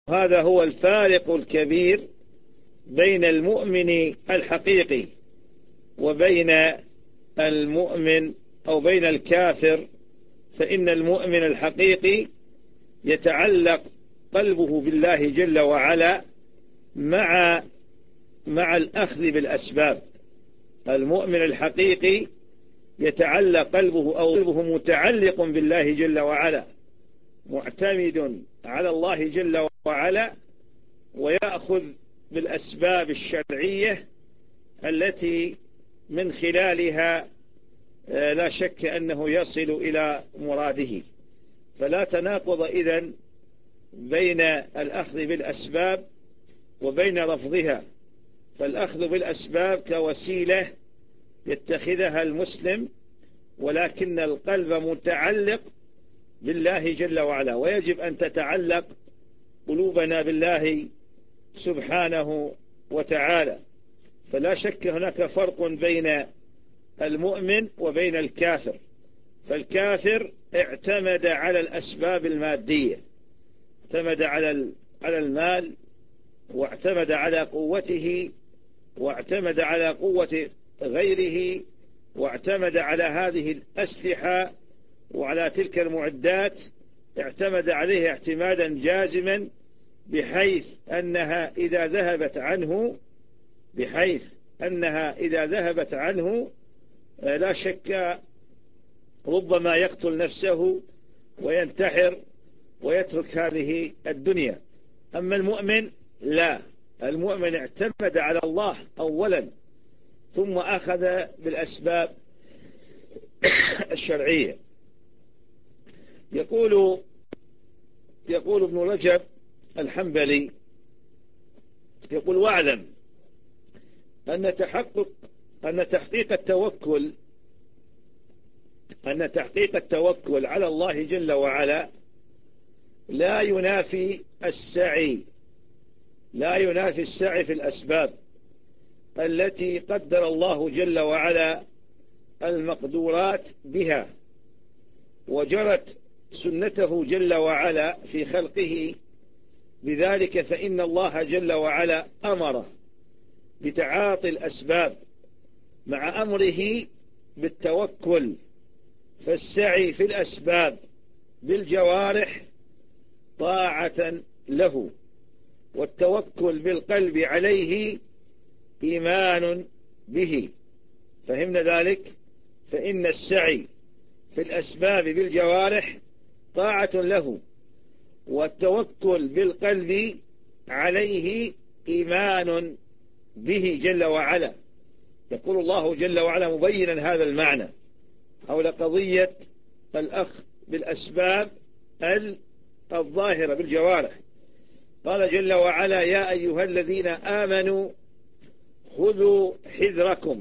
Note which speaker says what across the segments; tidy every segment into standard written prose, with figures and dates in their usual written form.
Speaker 1: هذا هو الفارق الكبير بين المؤمن الحقيقي وبين المؤمن أو بين الكافر. فإن المؤمن الحقيقي يتعلق قلبه بالله جل وعلا مع الأخذ بالأسباب. المؤمن الحقيقي يتعلق قلبه متعلق بالله جل وعلا، معتمد على الله جل وعلا، ويأخذ بالأسباب الشرعية التي من خلالها لا شك أنه يصل إلى مراده. فلا تناقض إذن بين الأخذ بالأسباب وبين رفضها. فالأخذ بالأسباب كوسيلة يتخذها المسلم، ولكن القلب متعلق بالله جل وعلا، ويجب أن تتعلق قلوبنا بالله سبحانه وتعالى. فلا شك هناك فرق بين المؤمن وبين الكافر. فالكافر اعتمد على الأسباب المادية، اعتمد على المال، واعتمد على قوته، واعتمد على قوة غيره، واعتمد على هذه الأسلحة وعلى تلك المعدات، اعتمد عليه اعتمادا جازما، بحيث أنها إذا ذهبت عنه لا شك ربما يقتل نفسه وينتحر ويترك هذه الدنيا. أما المؤمن لا، المؤمن اعتمد على الله أولا، ثم أخذ بالأسباب الشرعية. يقول ابن رجب الحنبلي، يقول: واعلم أن تحقيق التوكل على الله جل وعلا لا ينافي السعي في الأسباب التي قدر الله جل وعلا المقدورات بها، وجرت سنته جل وعلا في خلقه بذلك. فإن الله جل وعلا أمر بتعاطي الأسباب مع أمره بالتوكل. فالسعي في الأسباب بالجوارح طاعة له، والتوكل بالقلب عليه إيمان به. فهمنا ذلك؟ فإن السعي في الأسباب بالجوارح طاعة له، والتوكل بالقلب عليه إيمان به جل وعلا. يقول الله جل وعلا مبينا هذا المعنى حول قضية الأخذ بالأسباب الظاهرة بالجوارح. قال جل وعلا: يا أيها الذين آمنوا خذوا حذركم.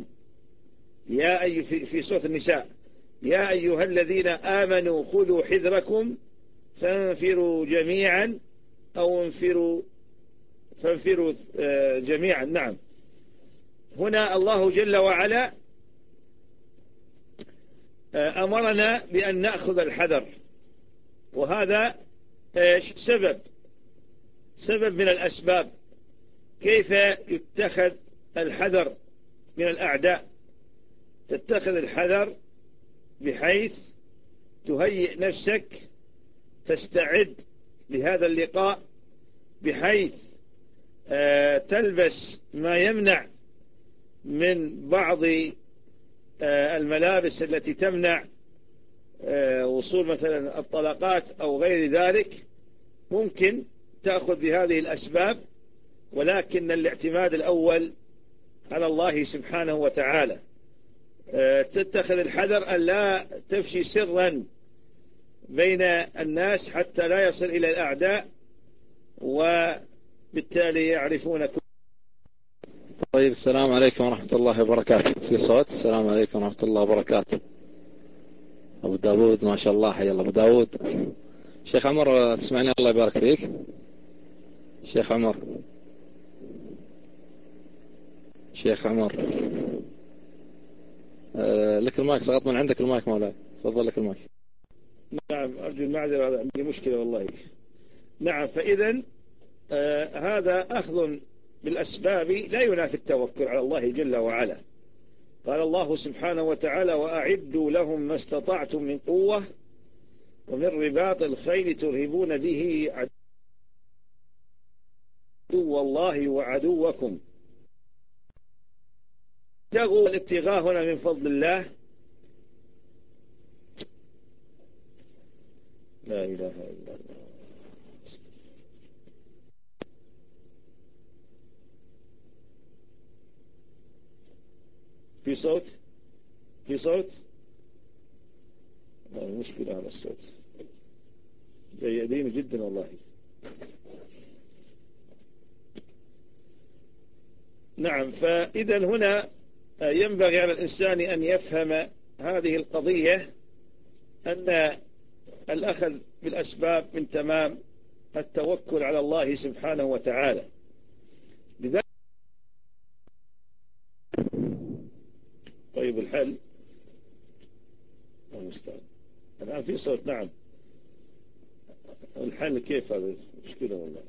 Speaker 1: في سورة النساء: يا أيها الذين آمنوا خذوا حذركم فانفروا جميعا أو فانفروا جميعا. نعم، هنا الله جل وعلا أمرنا بأن نأخذ الحذر، وهذا سبب من الأسباب. كيف يتخذ الحذر من الأعداء؟ تتخذ الحذر بحيث تهيئ نفسك، تستعد لهذا اللقاء، بحيث تلبس ما يمنع من بعض الملابس التي تمنع وصول مثلا الطلقات أو غير ذلك. ممكن تأخذ بهذه الأسباب، ولكن الاعتماد الأول على الله سبحانه وتعالى. تتخذ الحذر أن لا تفشي سرا بين الناس حتى لا يصل إلى الأعداء، وبالتالي يعرفونك.
Speaker 2: طيب، السلام عليكم ورحمة الله وبركاته. في صوت؟ السلام عليكم ورحمة الله وبركاته. أبو داود ما شاء الله، حيا الله أبو داود. شيخ عمر تسمعني؟ الله يبارك فيك شيخ عمر. لك المايك، سقط من عندك المايك مولاي، تفضل لك المايك.
Speaker 1: نعم، أرجو المعذرة، عندي مشكلة والله. نعم، فإذا هذا أخذ بالأسباب لا ينافي التوكل على الله جل وعلا. قال الله سبحانه وتعالى: وأعدوا لهم ما استطعتم من قوة ومن رباط الخيل ترهبون به عدو الله وعدوكم. ابتغوا الابتغاء هنا من فضل الله. لا إله إلا الله. في صوت؟ في صوت؟ مشكلة على الصوت، جيدين جدا والله. نعم، فإذا هنا ينبغي على الإنسان أن يفهم هذه القضية، أن الأخذ بالأسباب من تمام التوكل على الله سبحانه وتعالى. لذلك طيب الحل المستعان الآن في صوت. نعم، الحل كيف؟ هذا مشكلة والله.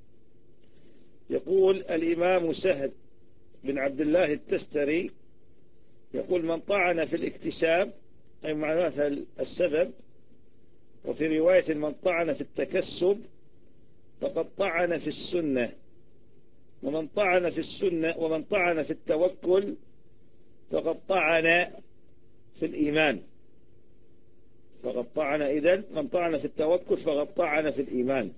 Speaker 1: يقول الإمام سهل بن عبد الله التستري يقول: من طعن في الاكتساب أي معناته السبب، وفي رواية من طعن في التكسب فقد طعن في السنة، ومن طعن في السنة ومن طعن في التوكل فقد طعن في الإيمان. فقد طعن، إذن من طعن في التوكل فقد طعن في الإيمان.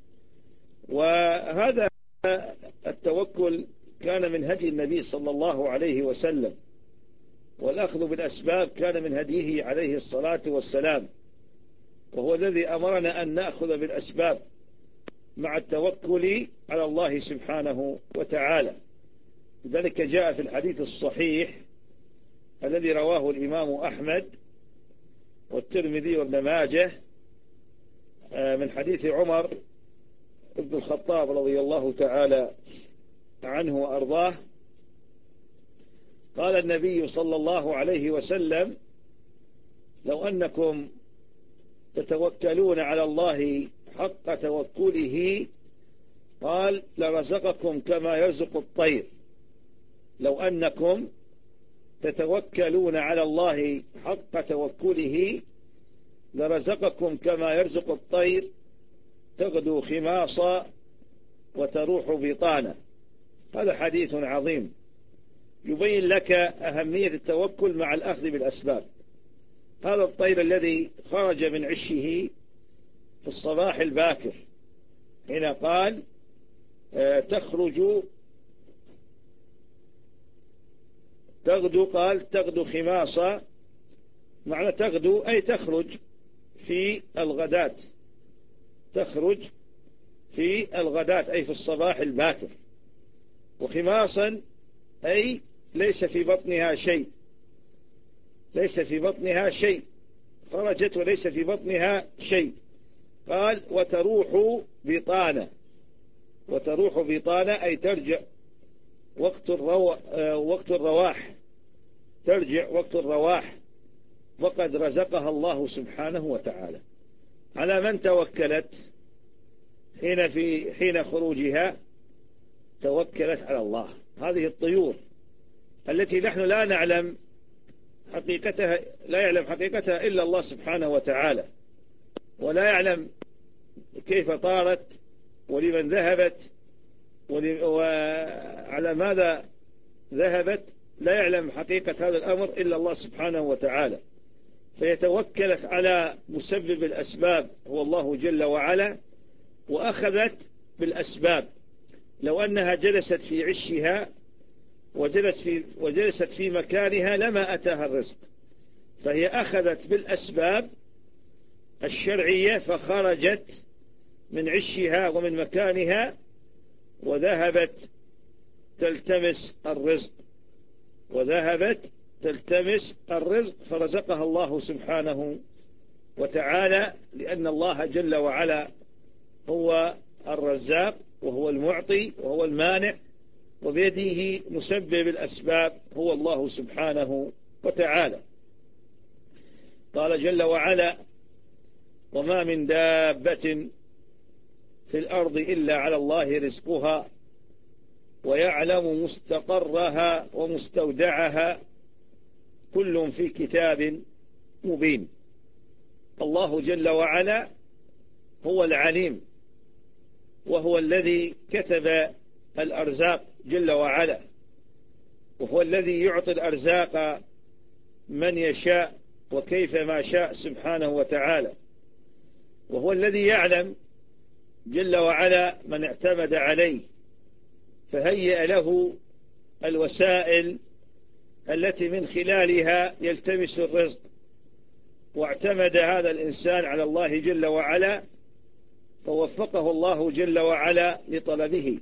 Speaker 1: وهذا التوكل كان من هدي النبي صلى الله عليه وسلم، والأخذ بالأسباب كان من هديه عليه الصلاة والسلام، وهو الذي أمرنا أن نأخذ بالأسباب مع التوكل على الله سبحانه وتعالى. لذلك جاء في الحديث الصحيح الذي رواه الإمام أحمد والترمذي وابن ماجه من حديث عمر بن الخطاب رضي الله تعالى عنه وأرضاه، قال النبي صلى الله عليه وسلم: لو أنكم تتوكلون على الله حق توكله قال لرزقكم كما يرزق الطير. لو أنكم تتوكلون على الله حق توكله لرزقكم كما يرزق الطير تغدو خماصا وتروح بطانا. هذا حديث عظيم يبين لك أهمية التوكل مع الأخذ بالأسباب. هذا الطير الذي خرج من عشه في الصباح الباكر حين قال تغدو، قال تغدو خماصا، معنى تغدو أي تخرج في الغداة، تخرج في الغداة أي في الصباح الباكر. وخماصا أي ليس في بطنها شيء، ليس في بطنها شيء، خرجت وليس في بطنها شيء. قال وتروح بطانة، وتروح بطانة أي ترجع وقت الرواح، ترجع وقت الرواح، وقد رزقها الله سبحانه وتعالى. على من توكلت حين خروجها؟ توكلت على الله. هذه الطيور التي نحن لا نعلم حقيقتها، لا يعلم حقيقتها إلا الله سبحانه وتعالى، ولا يعلم كيف طارت ولمن ذهبت وعلى ماذا ذهبت، لا يعلم حقيقة هذا الأمر إلا الله سبحانه وتعالى. فيتوكل على مسبب الأسباب هو الله جل وعلا، وأخذت بالأسباب. لو أنها جلست في عشها وجلست في مكانها لما أتاها الرزق، فهي أخذت بالأسباب الشرعية فخرجت من عشها ومن مكانها وذهبت تلتمس الرزق، وذهبت تلتمس الرزق فرزقها الله سبحانه وتعالى، لأن الله جل وعلا هو الرزاق وهو المعطي وهو المانع، وبيده مسبب الأسباب هو الله سبحانه وتعالى. قال جل وعلا: وما من دابة في في الأرض إلا على الله رزقها ويعلم مستقرها ومستودعها كل في كتاب مبين. الله جل وعلا هو العليم، وهو الذي كتب الأرزاق جل وعلا، وهو الذي يعطي الأرزاق من يشاء وكيف ما شاء سبحانه وتعالى، وهو الذي يعلم جل وعلا من اعتمد عليه فهيأ له الوسائل التي من خلالها يلتمس الرزق. واعتمد هذا الإنسان على الله جل وعلا فوفقه الله جل وعلا لطلبه.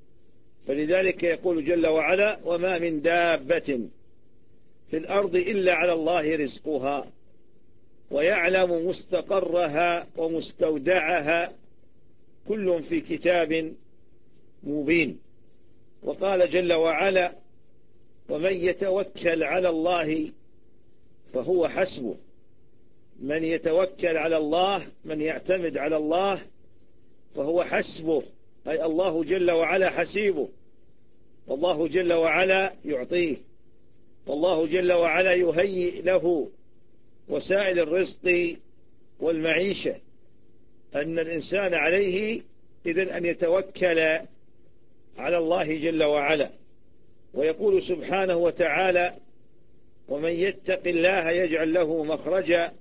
Speaker 1: فلذلك يقول جل وعلا: وما من دابة في الأرض إلا على الله رزقها ويعلم مستقرها ومستودعها كل في كتاب مبين. وقال جل وعلا: ومن يتوكل على الله فهو حسبه. من يتوكل على الله، من يعتمد على الله فهو حسبه، أي الله جل وعلا حسيبه، والله جل وعلا يعطيه، والله جل وعلا يهيئ له وسائل الرزق والمعيشة. أن الإنسان عليه إذن أن يتوكل على الله جل وعلا. ويقول سبحانه وتعالى: ومن يتق الله يجعل له مخرجا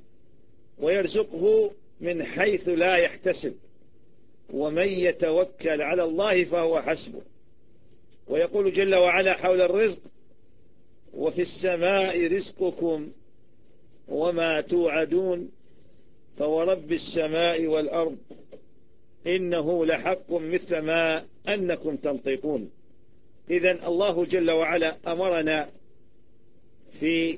Speaker 1: ويرزقه من حيث لا يحتسب ومن يتوكل على الله فهو حسبه. ويقول جل وعلا حول الرزق: وفي السماء رزقكم وما توعدون فورب السماء والأرض إنه لحق مثل ما أنكم تنطقون. إذن الله جل وعلا أمرنا في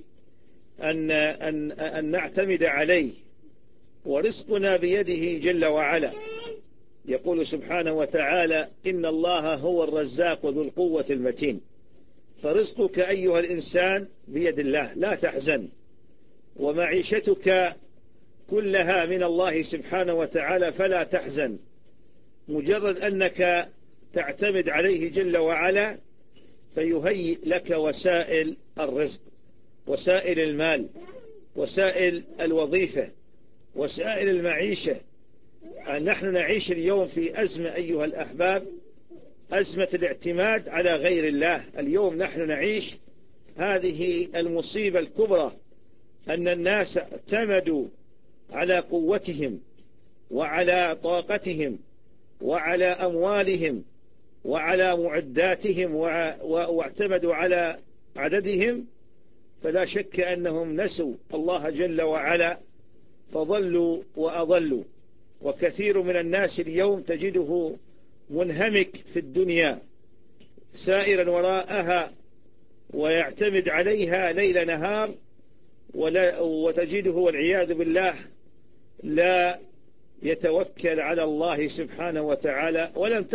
Speaker 1: أن نعتمد عليه، ورزقنا بيده جل وعلا. يقول سبحانه وتعالى: إن الله هو الرزاق ذو القوة المتين. فرزقك أيها الإنسان بيد الله، لا تحزن، ومعيشتك كلها من الله سبحانه وتعالى فلا تحزن. مجرد أنك تعتمد عليه جل وعلا فيهيئ لك وسائل الرزق، وسائل المال، وسائل الوظيفة، وسائل المعيشة. نحن نعيش اليوم في أزمة أيها الأحباب، أزمة الاعتماد على غير الله. اليوم نحن نعيش هذه المصيبة الكبرى، أن الناس اعتمدوا على قوتهم وعلى طاقتهم وعلى أموالهم وعلى معداتهم واعتمدوا على عددهم، فلا شك أنهم نسوا الله جل وعلا فضلوا وأضلوا. وكثير من الناس اليوم تجده منهمك في الدنيا سائرا وراءها ويعتمد عليها ليل نهار، وتجده والعياذ بالله لا يتوكل على الله سبحانه وتعالى.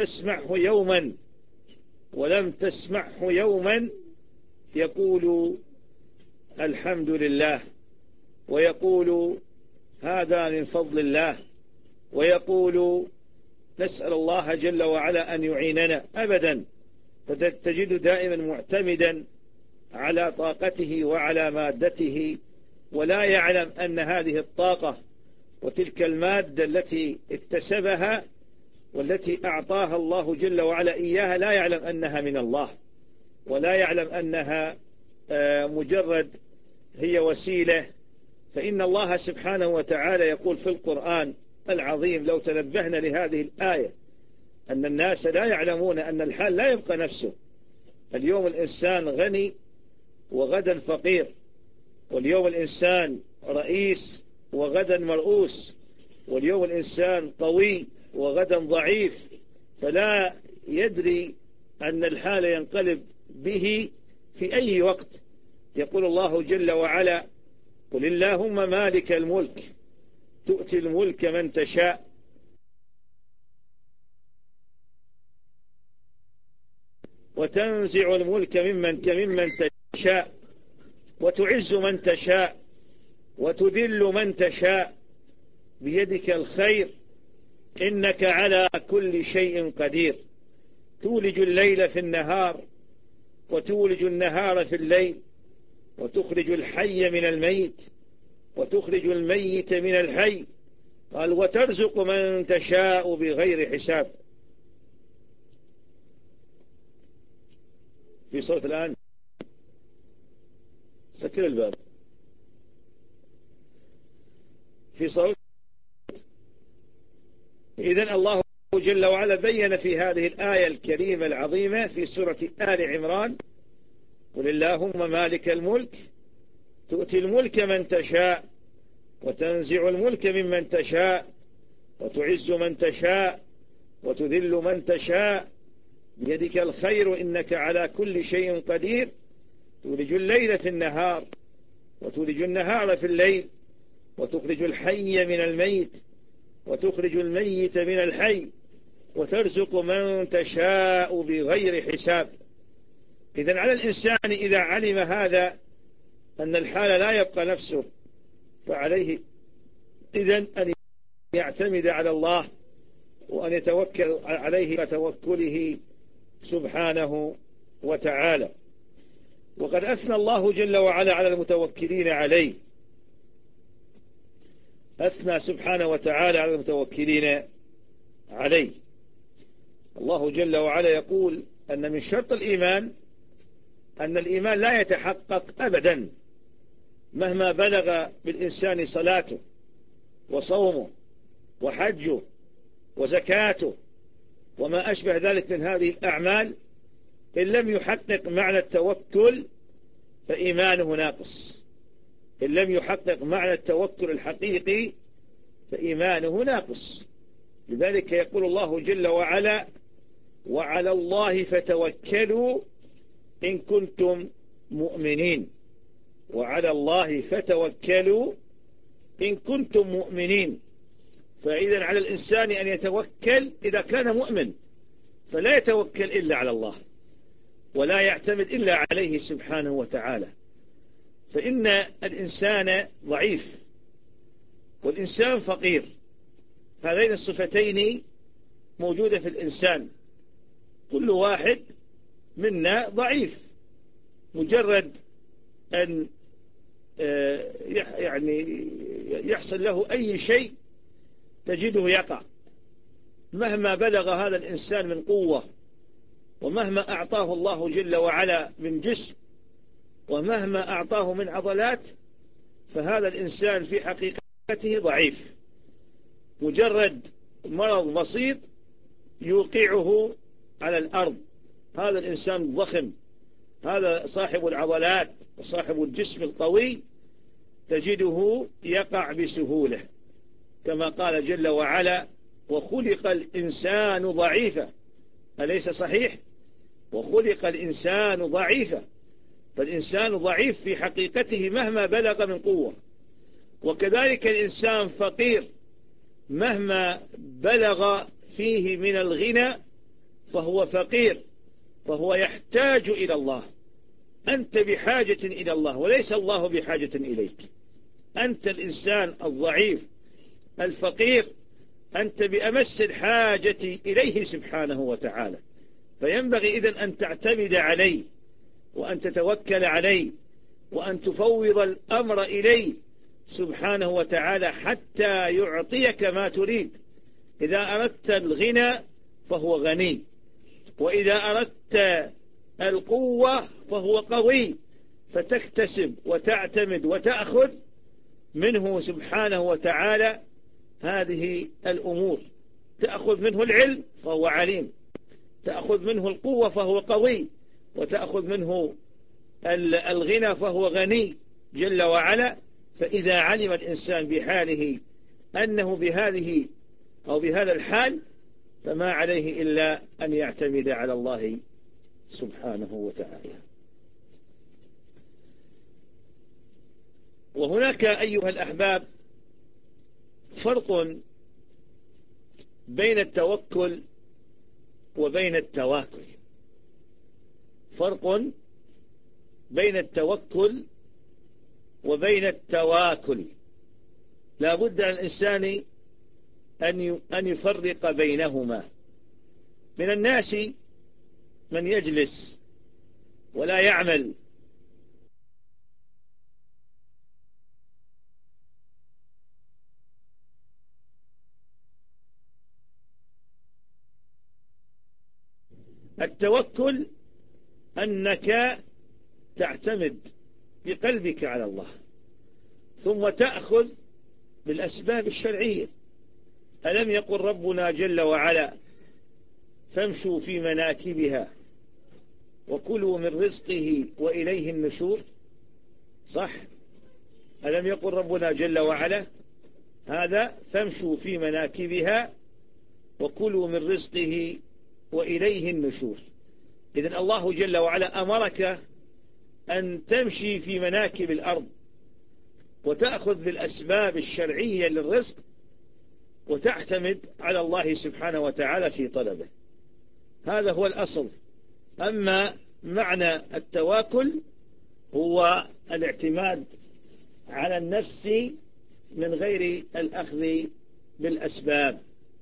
Speaker 1: ولم تسمعه يوما يقول الحمد لله، ويقول هذا من فضل الله، ويقول نسأل الله جل وعلا أن يعيننا، أبدا. فتجد دائما معتمدا على طاقته وعلى مادته، ولا يعلم أن هذه الطاقة وتلك المادة التي اكتسبها والتي أعطاها الله جل وعلا إياها لا يعلم أنها من الله، ولا يعلم أنها مجرد هي وسيلة. فإن الله سبحانه وتعالى يقول في القرآن العظيم، لو تنبهنا لهذه الآية، أن الناس لا يعلمون أن الحال لا يبقى نفسه. اليوم الإنسان غني وغدا فقير، واليوم الإنسان رئيس وغدا مرؤوس، واليوم الإنسان قوي وغدا ضعيف، فلا يدري أن الحال ينقلب به في أي وقت. يقول الله جل وعلا: قل اللهم مالك الملك تؤتي الملك من تشاء وتنزع الملك ممن تشاء وتعز من تشاء وتذل من تشاء بيدك الخير إنك على كل شيء قدير تولج الليل في النهار وتولج النهار في الليل وتخرج الحي من الميت وتخرج الميت من الحي. قال وترزق من تشاء بغير حساب. في صوت الآن، سكر الباب. في صوت. إذن الله جل وعلا بين في هذه الآية الكريمة العظيمة في سورة آل عمران: قل اللهم مالك الملك تؤتي الملك من تشاء وتنزع الملك ممن تشاء وتعز من تشاء وتذل من تشاء بيدك الخير إنك على كل شيء قدير تولج الليل في النهار وتولج النهار في الليل وتخرج الحي من الميت وتخرج الميت من الحي وترزق من تشاء بغير حساب. إذن على الإنسان إذا علم هذا أن الحال لا يبقى نفسه، فعليه إذن أن يعتمد على الله وأن يتوكل عليه كتوكله سبحانه وتعالى. وقد أثنى الله جل وعلا على المتوكلين عليه، أثنى سبحانه وتعالى على المتوكلين عليه. الله جل وعلا يقول أن من شرط الإيمان أن الإيمان لا يتحقق أبدا مهما بلغ بالإنسان صلاته وصومه وحجه وزكاته وما أشبه ذلك من هذه الأعمال، إن لم يحقق معنى التوكل فإيمانه ناقص. إن لم يحقق معنى التوكل الحقيقي فإيمانه ناقص. لذلك يقول الله جل وعلا: وعلى الله فتوكلوا إن كنتم مؤمنين. وعلى الله فتوكلوا إن كنتم مؤمنين. فإذا على الإنسان أن يتوكل إذا كان مؤمن، فلا يتوكل إلا على الله ولا يعتمد إلا عليه سبحانه وتعالى. فإن الإنسان ضعيف والإنسان فقير، هذين الصفتين موجودة في الإنسان. كل واحد منا ضعيف، مجرد أن يعني يحصل له أي شيء تجده يقع، مهما بلغ هذا الإنسان من قوة ومهما أعطاه الله جل وعلا من جسم ومهما أعطاه من عضلات، فهذا الإنسان في حقيقته ضعيف. مجرد مرض بسيط يوقعه على الأرض. هذا الإنسان ضخم، هذا صاحب العضلات وصاحب الجسم القوي تجده يقع بسهولة، كما قال جل وعلا: وخلق الإنسان ضعيفا. أليس صحيح؟ وخلق الإنسان ضعيفا. فالإنسان ضعيف في حقيقته مهما بلغ من قوة. وكذلك الإنسان فقير مهما بلغ فيه من الغنى فهو فقير، فهو يحتاج إلى الله. أنت بحاجة إلى الله وليس الله بحاجة إليك. أنت الإنسان الضعيف الفقير، أنت بأمس الحاجة إليه سبحانه وتعالى. فينبغي إذن أن تعتمد عليه وأن تتوكل عليه وأن تفوض الأمر إليه سبحانه وتعالى حتى يعطيك ما تريد. إذا أردت الغنى فهو غني، وإذا أردت القوة فهو قوي، فتكتسب وتعتمد وتأخذ منه سبحانه وتعالى هذه الأمور. تأخذ منه العلم فهو عليم، تأخذ منه القوة فهو قوي، وتأخذ منه الغنى فهو غني جل وعلا. فإذا علم الإنسان بحاله أنه بهذه أو بهذا الحال فما عليه إلا أن يعتمد على الله سبحانه وتعالى. وهناك أيها الأحباب فرق بين التوكل وبين التواكل. فرق بين التوكل وبين التواكل. لا بد على الإنسان أن يفرق بينهما. من الناس من يجلس ولا يعمل التوكل أنك تعتمد بقلبك على الله ثم تأخذ بالأسباب الشرعية. ألم يقل ربنا جل وعلا فامشوا في مناكبها وكلوا من رزقه وإليه النشور؟ صح؟ ألم يقل ربنا جل وعلا هذا فامشوا في مناكبها وكلوا من رزقه وإليه النشور؟ إذن الله جل وعلا أمرك أن تمشي في مناكب الأرض وتأخذ بالأسباب الشرعية للرزق وتعتمد على الله سبحانه وتعالى في طلبه. هذا هو الأصل. أما معنى التواكل هو الاعتماد على النفس من غير الأخذ بالأسباب.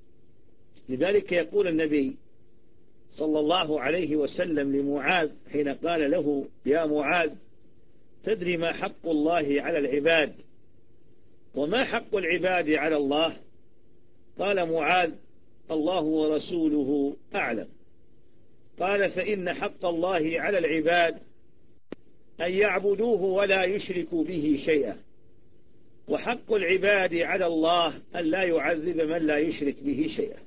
Speaker 1: لذلك يقول النبي صلى الله عليه وسلم لمعاذ حين قال له يا معاذ تدري ما حق الله على العباد وما حق العباد على الله؟ قال معاذ الله ورسوله أعلم. قال فإن حق الله على العباد أن يعبدوه ولا يشركوا به شيئا، وحق العباد على الله أن لا يعذب من لا يشرك به شيئا.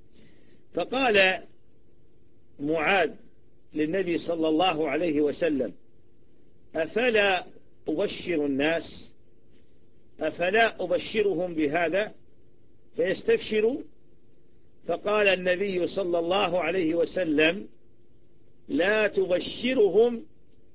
Speaker 1: فقال معاذ للنبي صلى الله عليه وسلم أفلا أبشر الناس؟ أفلا أبشرهم بهذا فيستبشروا؟ فقال النبي صلى الله عليه وسلم لا تبشرهم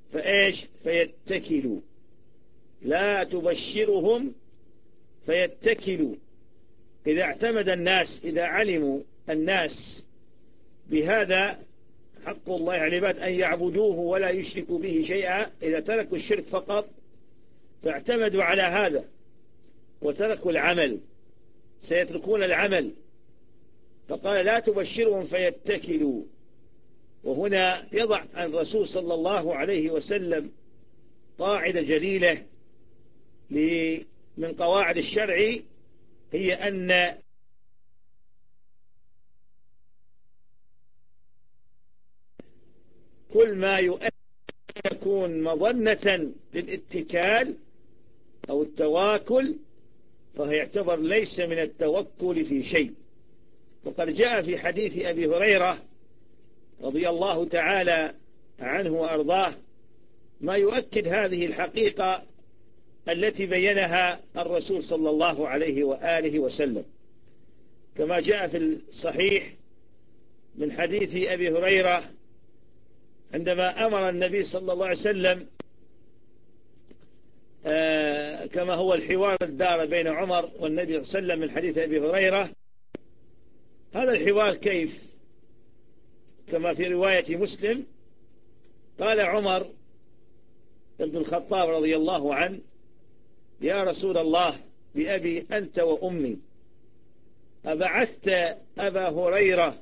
Speaker 1: فيتكلوا. لا تبشرهم فيتكلوا. إذا اعتمد الناس، إذا علموا الناس بهذا حق الله على العباد أن يعبدوه ولا يشركوا به شيئا، إذا تركوا الشرك فقط فاعتمدوا على هذا وتركوا العمل سيتركون العمل. فقال لا تبشرهم فيتكلوا. وهنا يضع الرسول صلى الله عليه وسلم قاعدة جليلة من قواعد الشرع، هي أن كل ما يكون مظنة للاتكال أو التواكل فهو يعتبر ليس من التوكل في شيء. وقد جاء في حديث أبي هريرة رضي الله تعالى عنه وأرضاه ما يؤكد هذه الحقيقة التي بينها الرسول صلى الله عليه وآله وسلم، كما جاء في الصحيح من حديث أبي هريرة عندما أمر النبي صلى الله عليه وسلم كما هو الحوار الدار بين عمر والنبي صلى الله عليه وسلم من حديث أبي هريرة. هذا الحوار كيف؟ كما في رواية مسلم قال عمر بن الخطاب رضي الله عنه يا رسول الله بأبي أنت وأمي أبعثت أبا هريرة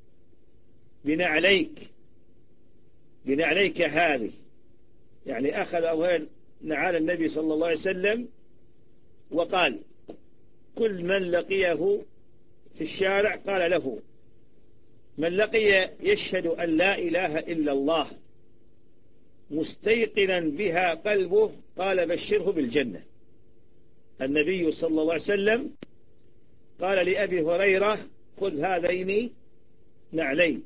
Speaker 1: بنعليك هذه، يعني أخذ أبو هريرة نعال النبي صلى الله عليه وسلم وقال كل من لقيه في الشارع قال له من لقي يشهد أن لا إله إلا الله مستيقنا بها قلبه قال بشره بالجنة. النبي صلى الله عليه وسلم قال لأبي هريرة خذ هذين نعلين،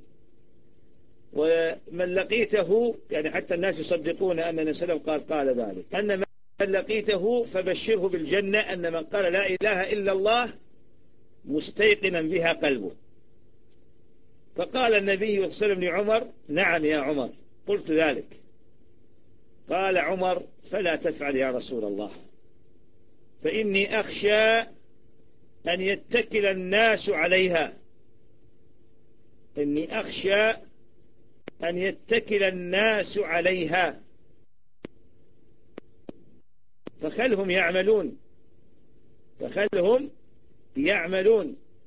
Speaker 1: ومن لقيته يعني حتى الناس يصدقون أن النبي صلى الله عليه وسلم قال ذلك، أن من لقيته فبشره بالجنة أن من قال لا إله إلا الله مستيقنا بها قلبه. فقال النبي صلى الله عليه وسلم لعمر نعم يا عمر قلت ذلك. قال عمر فلا تفعل يا رسول الله فإني أخشى أن يتكل الناس عليها، إني أخشى أن يتكل الناس عليها فخلهم يعملون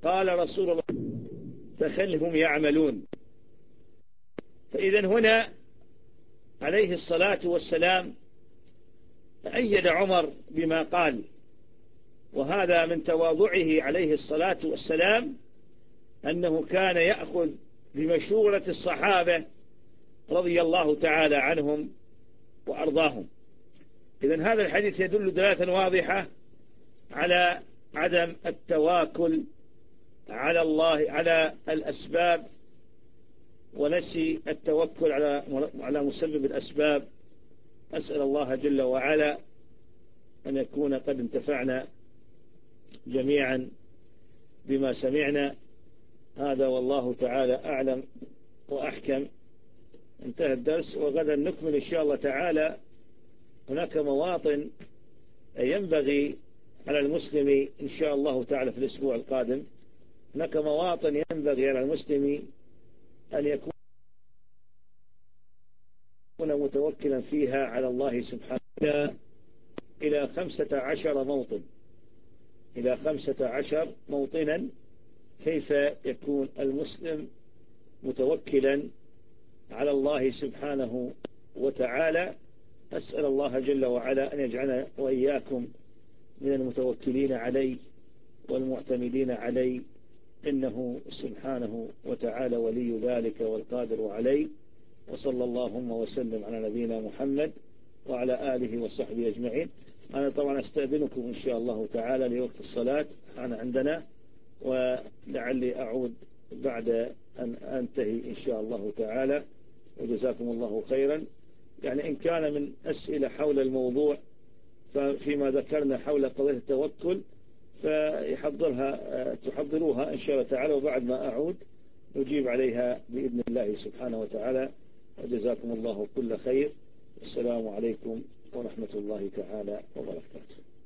Speaker 1: قال رسول الله فخلهم يعملون. فإذا هنا عليه الصلاة والسلام أيد عمر بما قال، وهذا من تواضعه عليه الصلاة والسلام أنه كان يأخذ بمشورة الصحابة رضي الله تعالى عنهم وأرضاهم. إذن هذا الحديث يدل دلالة واضحة على عدم التواكل على الله على الأسباب، ونسي التوكل على مسبب الأسباب. أسأل الله جل وعلا أن يكون قد انتفعنا جميعا بما سمعنا. هذا والله تعالى أعلم وأحكم. انتهى الدرس، وغدا نكمل إن شاء الله تعالى. هناك مواطن ينبغي على المسلم إن شاء الله تعالى في الأسبوع القادم، هناك مواطن ينبغي على المسلم أن يكون متوكلا فيها على الله سبحانه، إلى 15 موطن، إلى 15 موطنا. كيف يكون المسلم متوكلا على الله سبحانه وتعالى؟ أسأل الله جل وعلا أن يجعلنا وإياكم من المتوكلين عليه والمعتمدين عليه، إنه سبحانه وتعالى ولي ذلك والقادر عليه. وصلى اللهم وسلم على نبينا محمد وعلى آله وصحبه أجمعين. أنا طبعا أستأذنكم إن شاء الله تعالى لوقت الصلاة أنا عندنا، ولعلي أعود بعد أن أنتهي إن شاء الله تعالى. وجزاكم الله خيرا. يعني إن كان من أسئلة حول الموضوع فيما ذكرنا حول قضية التوكل تحضروها إن شاء الله تعالى، وبعد ما أعود نجيب عليها بإذن الله سبحانه وتعالى. وجزاكم الله كل خير. السلام عليكم ورحمة الله تعالى وبركاته.